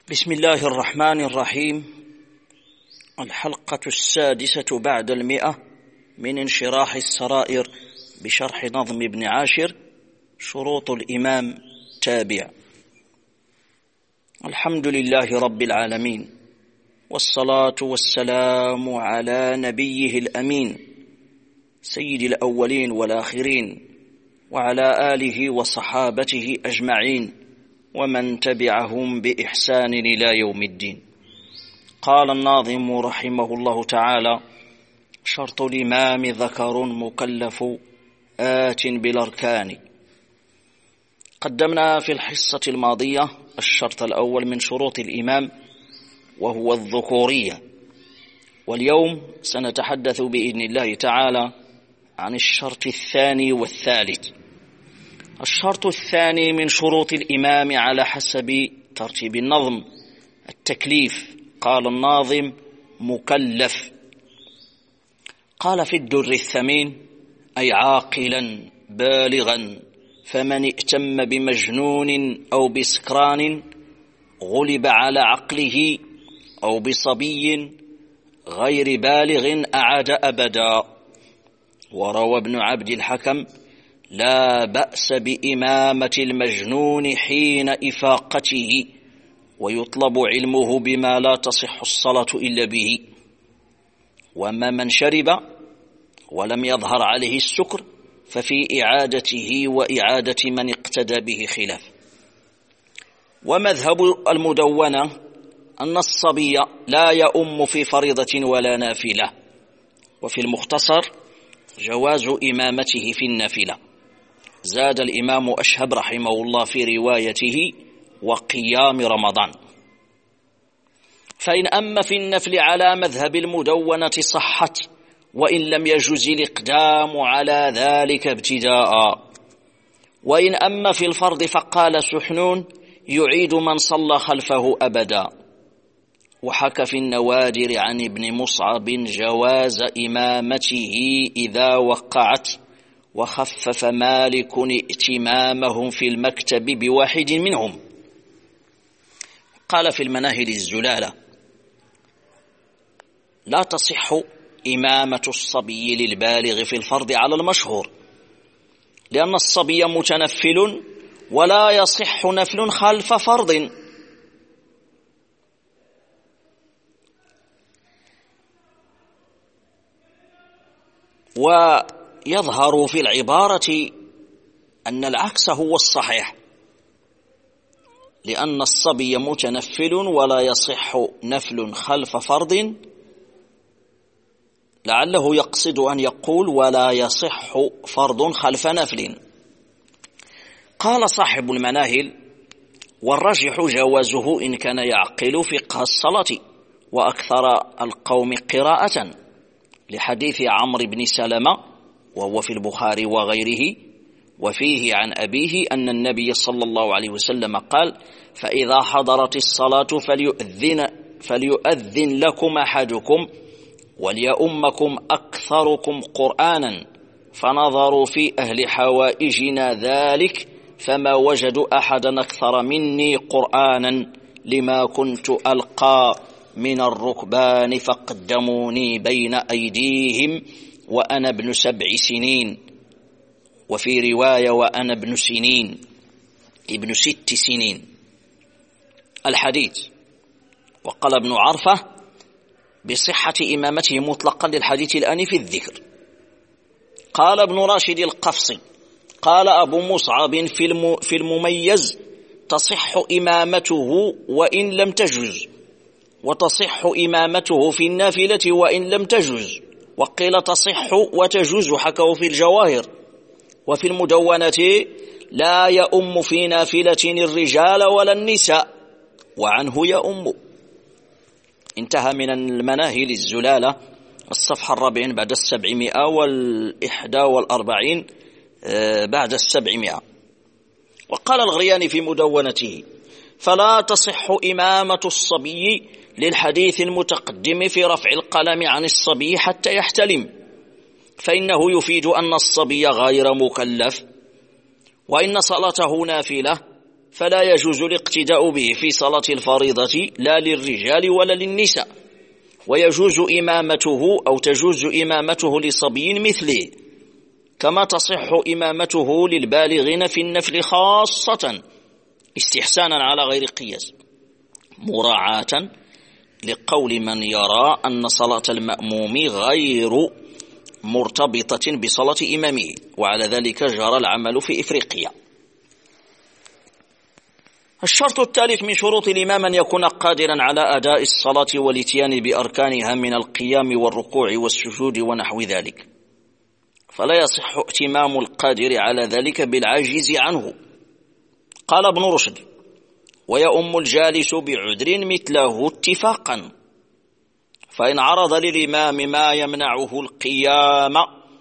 بسم الله الرحمن الرحيم. الحلقة 6 بعد 100 من انشراح السرائر بشرح نظم ابن عاشر شروط الإمام تابع. الحمد لله رب العالمين، والصلاة والسلام على نبيه الأمين سيد الأولين والآخرين، وعلى آله وصحابته أجمعين، ومن تبعهم بإحسان إلى يوم الدين. قال الناظم رحمه الله تعالى: شرط الإمام ذكر مكلف آت بالأركان. قدمنا في الحصة الماضية الشرط الأول من شروط الإمام وهو الذكورية، واليوم سنتحدث بإذن الله تعالى عن الشرط الثاني والثالث. الشرط الثاني من شروط الإمام على حسب ترتيب النظم التكليف. قال الناظم: مكلف. قال في الدر الثمين: أي عاقلا بالغا، فمن ائتم بمجنون أو بسكران غلب على عقله، أو بصبي غير بالغ أعاد أبدا. وروى ابن عبد الحكم: لا بأس بإمامة المجنون حين إفاقته، ويطلب علمه بما لا تصح الصلاة إلا به. وأما من شرب ولم يظهر عليه السكر ففي إعادته وإعادة من اقتدى به خلاف. ومذهب المدونة أن الصبي لا يؤم في فريضة ولا نافلة، وفي المختصر جواز إمامته في النافلة. زاد الإمام أشهب رحمه الله في روايته: وقيام رمضان. فإن أم في النفل على مذهب المدونة صحت، وإن لم يجز الإقدام على ذلك ابتداء. وإن أم في الفرض فقال سحنون: يعيد من صلى خلفه أبدا. وحكى في النوادر عن ابن مصعب جواز إمامته إذا وقعت، وخفف مالك ائتمامهم في المكتب بواحد منهم. قال في المناهل الزلالة: لا تصح إمامة الصبي للبالغ في الفرض على المشهور، لأن الصبي متنفل ولا يصح نفل خلف فرض. ويظهر في العبارة أن العكس هو الصحيح، لأن الصبي متنفل ولا يصح نفل خلف فرض، لعله يقصد أن يقول ولا يصح فرض خلف نفل. قال صاحب المناهل: والراجح جوازه إن كان يعقل فقه الصلاة وأكثر القوم قراءة، لحديث عمرو بن سلمة وهو في البخاري وغيره، وفيه عن أبيه أن النبي صلى الله عليه وسلم قال: فإذا حضرت الصلاة فليؤذن لكم أحدكم وليؤمكم أكثركم قرآنا. فنظروا في أهل حوائجنا ذلك فما وجدوا أحدا أكثر مني قرآنا، لما كنت ألقى من الركبان فقدموني بين أيديهم وأنا ابن 7 سنين، وفي رواية وأنا ابن 6 سنين الحديث. وقال ابن عرفة بصحة إمامته مطلقا للحديث الآنف الذكر. قال ابن راشد القفصي: قال أبو مصعب في المميز: تصح إمامته وإن لم تجز، وتصح إمامته في النافلة وإن لم تجز، وقيل تصح وتجوز، حكوا في الجواهر. وفي المدونة: لا يؤم في نافلة الرجال ولا النساء، وعنه يؤم. انتهى من المناهل الزلالة الصفحة 40 بعد 741 بعد 700. وقال الغرياني في مدونته: فلا تصح إمامة الصبي للحديث المتقدم في رفع القلم عن الصبي حتى يحتلم، فإنه يفيد أن الصبي غير مكلف، وإن صلاته نافلة، فلا يجوز الاقتداء به في صلاة الفريضة لا للرجال ولا للنساء، ويجوز إمامته أو تجوز إمامته لصبي مثله، كما تصح إمامته للبالغين في النفل خاصة استحسانا على غير قياس، مراعاة لقول من يرى أن صلاة المأموم غير مرتبطة بصلاة إمامه، وعلى ذلك جرى العمل في إفريقيا. الشرط الثالث من شروط الإمام أن يكون قادرا على أداء الصلاة والاتيان بأركانها من القيام والركوع والسجود ونحو ذلك، فلا يصح ائتمام القادر على ذلك بالعاجز عنه. قال ابن رشد: ويؤم الجالس بعذر مثله اتفاقا، فإن عرض للإمام ما يمنعه القيام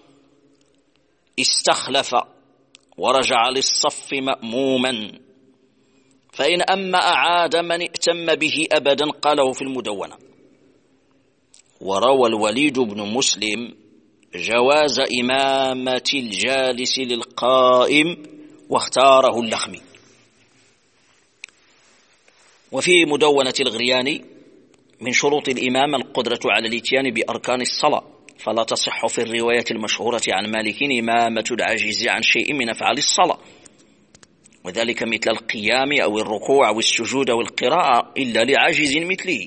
استخلف ورجع للصف مأموما، فإن أما أعاد من ائتم به أبدا. قاله في المدونة. وروى الوليد بن مسلم جواز إمامة الجالس للقائم واختاره اللخمي. وفي مدونة الغرياني: من شروط الإمام القدرة على الاتيان بأركان الصلاة، فلا تصح في الرواية المشهورة عن مالك إمامة العاجز عن شيء من أفعال الصلاة، وذلك مثل القيام أو الركوع أو السجود أو القراءة إلا لعاجز مثله.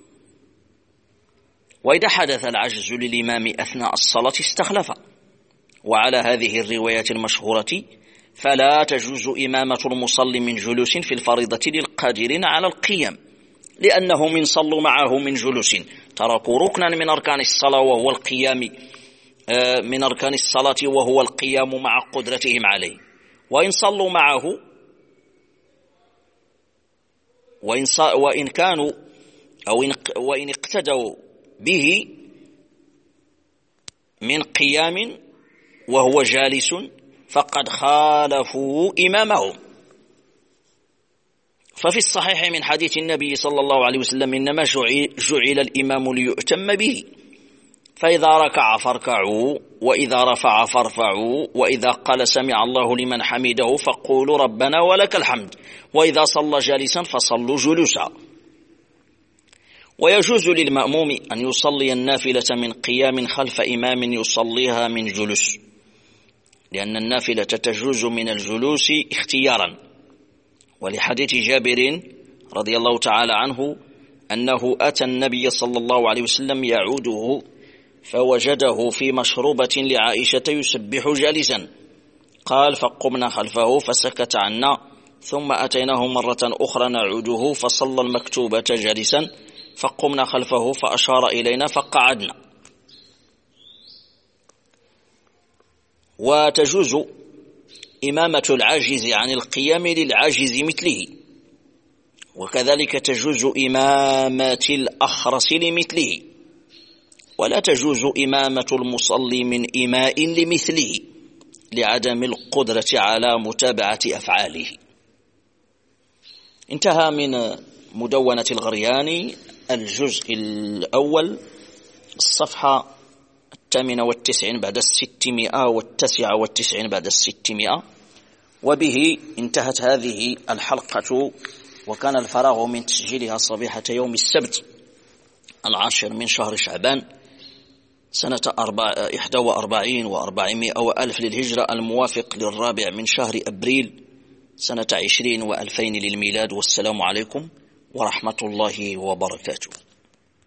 وإذا حدث العجز للإمام أثناء الصلاة استخلف. وعلى هذه الرواية المشهورة فلا تجوز إمامة المصلي من جلوس في الفريضة للقادرين على القيام، لأنهم إن صلوا معه من جلوس تركوا ركنا من أركان الصلاة وهو القيام من أركان الصلاة وهو القيام مع قدرتهم عليه. وإن صلوا معه وإن كانوا وإن اقتدوا به من قيام وهو جالس فقد خالفوا إمامهم. ففي الصحيح من حديث النبي صلى الله عليه وسلم: إنما جعل الإمام ليؤتم به، فإذا ركع فاركعوا، وإذا رفع فارفعوا، وإذا قال سمع الله لمن حمده فقولوا ربنا ولك الحمد، وإذا صلى جالسا فصلوا جلوسا. ويجوز للمأموم أن يصلي النافلة من قيام خلف إمام يصليها من جلوس، لأن النافلة تجوز من الجلوس اختيارا، ولحديث جابر رضي الله تعالى عنه أنه أتى النبي صلى الله عليه وسلم يعوده فوجده في مشروبة لعائشة يسبح جالسا، قال: فقمنا خلفه فسكت عنا، ثم أتيناه مرة أخرى نعوده فصلى المكتوبة جالسا، فقمنا خلفه فأشار إلينا فقعدنا. وتجوز إمامة العاجز عن القيام للعاجز مثله، وكذلك تجوز إمامة الأخرس لمثله، ولا تجوز إمامة المصلي من إماء لمثله لعدم القدرة على متابعة أفعاله. انتهى من مدونة الغرياني الجزء الأول، الصفحة 98 بعد 600 و99 بعد 600. وبه انتهت هذه الحلقة، وكان الفراغ من تسجيلها صبيحة يوم السبت 10 من شهر شعبان سنة 41 و400 وألف للهجرة، الموافق للرابع من شهر أبريل سنة 20 و2000 للميلاد. والسلام عليكم ورحمة الله وبركاته.